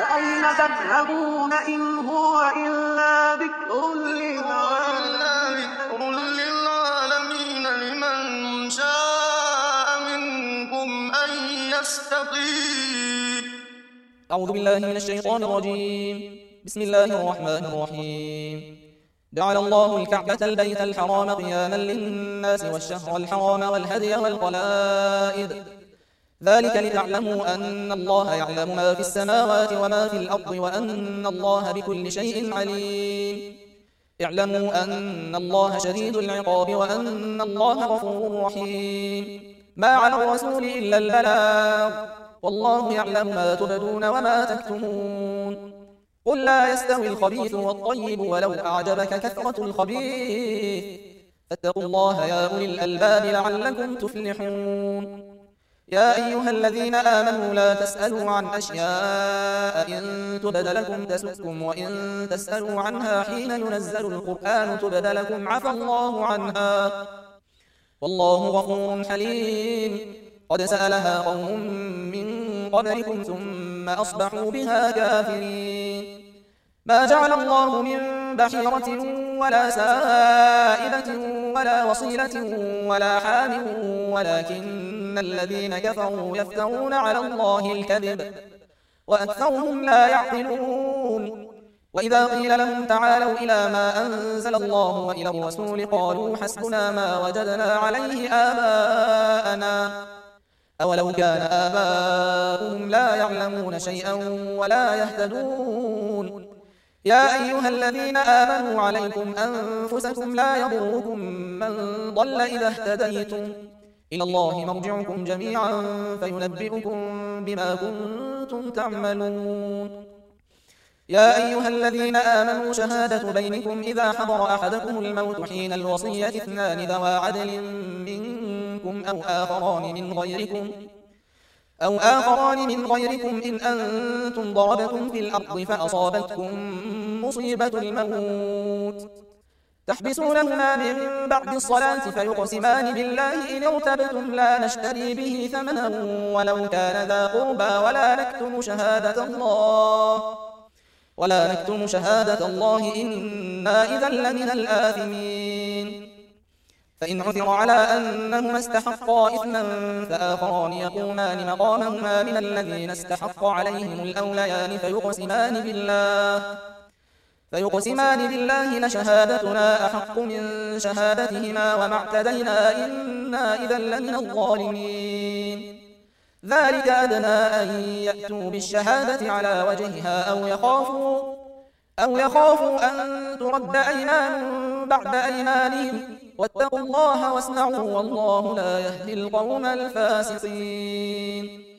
فأين تذهبون إن هو إلا ذكر للعالمين لمن شاء منكم أن يستقيم. أعوذ بالله من الشيطان الرجيم. بسم الله الرحمن الرحيم. جعل الله الكعبة البيت الحرام قياما للناس والشهر الحرام والهدي والقلائد ذلك لتعلموا أن الله يعلم ما في السماوات وما في الأرض وأن الله بكل شيء عليم. اعلموا أن الله شديد العقاب وأن الله غفور رحيم. ما على الرسول إلا البلاغ والله يعلم ما تبدون وما تكتمون. قل لا يستوي الخبيث والطيب ولو أعجبك كثرة الخبيث فاتقوا الله يا أولي الألباب لعلكم تفلحون. يا أيها الذين آمنوا لا تسألوا عن أشياء إن تبد لكم تسؤكم وإن تسألوا عنها حين ينزل القرآن تبد لكم عفى الله عنها والله غفور حليم. قد سألها قوم من قبلكم ثم أصبحوا بها كافرين. ما جعل الله من بحيرة ولا سائبة ولا وصيلة ولا حام ولكن الذين كفروا يفترون على الله الكذب وأكثرهم لا يعقلون. وإذا قيل لهم تعالوا إلى ما أنزل الله وإلى الرسول قالوا حسبنا ما وجدنا عليه آباءنا أولو كان آباؤهم لا يعلمون شيئا ولا يهتدون. يا أيها الذين آمنوا عليكم أنفسكم لا يضركم من ضل إذا اهتديتم إلى الله مرجعكم جميعا فينبئكم بما كنتم تعملون. يا أيها الذين آمنوا شهادة بينكم إذا حضر أحدكم الموت حين الوصية اثنان ذوى عدل منكم أو آخران من غيركم إن أنتم ضربتم في الأرض فأصابتكم مصيبة الموت تحبسونهما من بعد الصلاة فيقسمان بالله إن ارتبتم لا نشتري به ثمنا ولو كان ذا قربى ولا نكتم شهادة الله إنا إذا لمن الآثمين. فإن عثر على أنهما استحقا إثما فآخران يقومان مقامهما من الذين استحق عليهم الأوليان فيقسمان بالله لشهادتنا أحق من شهادتهما وما اعتدينا إنا إذا لمن الظالمين. ذلك أدنى أن يأتوا بالشهادة على وجهها أو يخافوا أن ترد أيمان بعد أيمانهم واتقوا الله واسمعوا والله لا يهدي القوم الفاسقين.